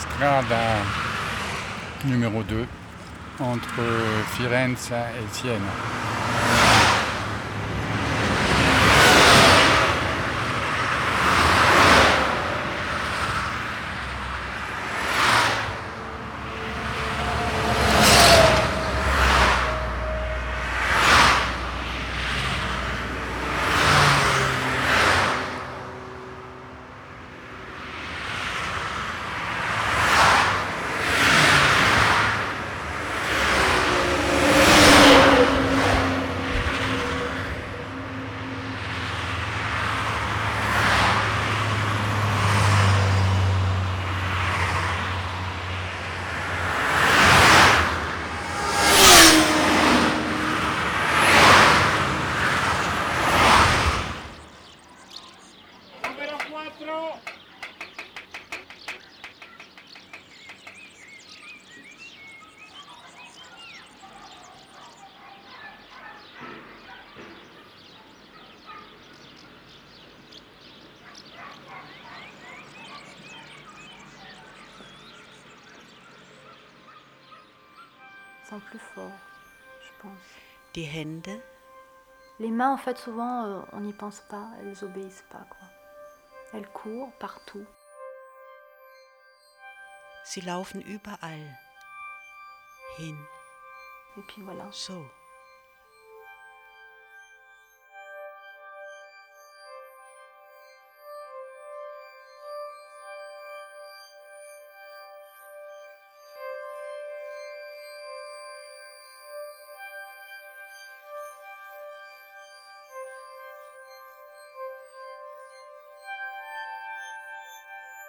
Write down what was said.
Strada numéro 2 entre Firenze et Sienne. Sont plus forts, je pense. Die Hände? Les mains, en fait, souvent, on n'y pense pas, elles obéissent pas, quoi. Elles courent partout. Sie laufen überall hin. Et puis voilà. So.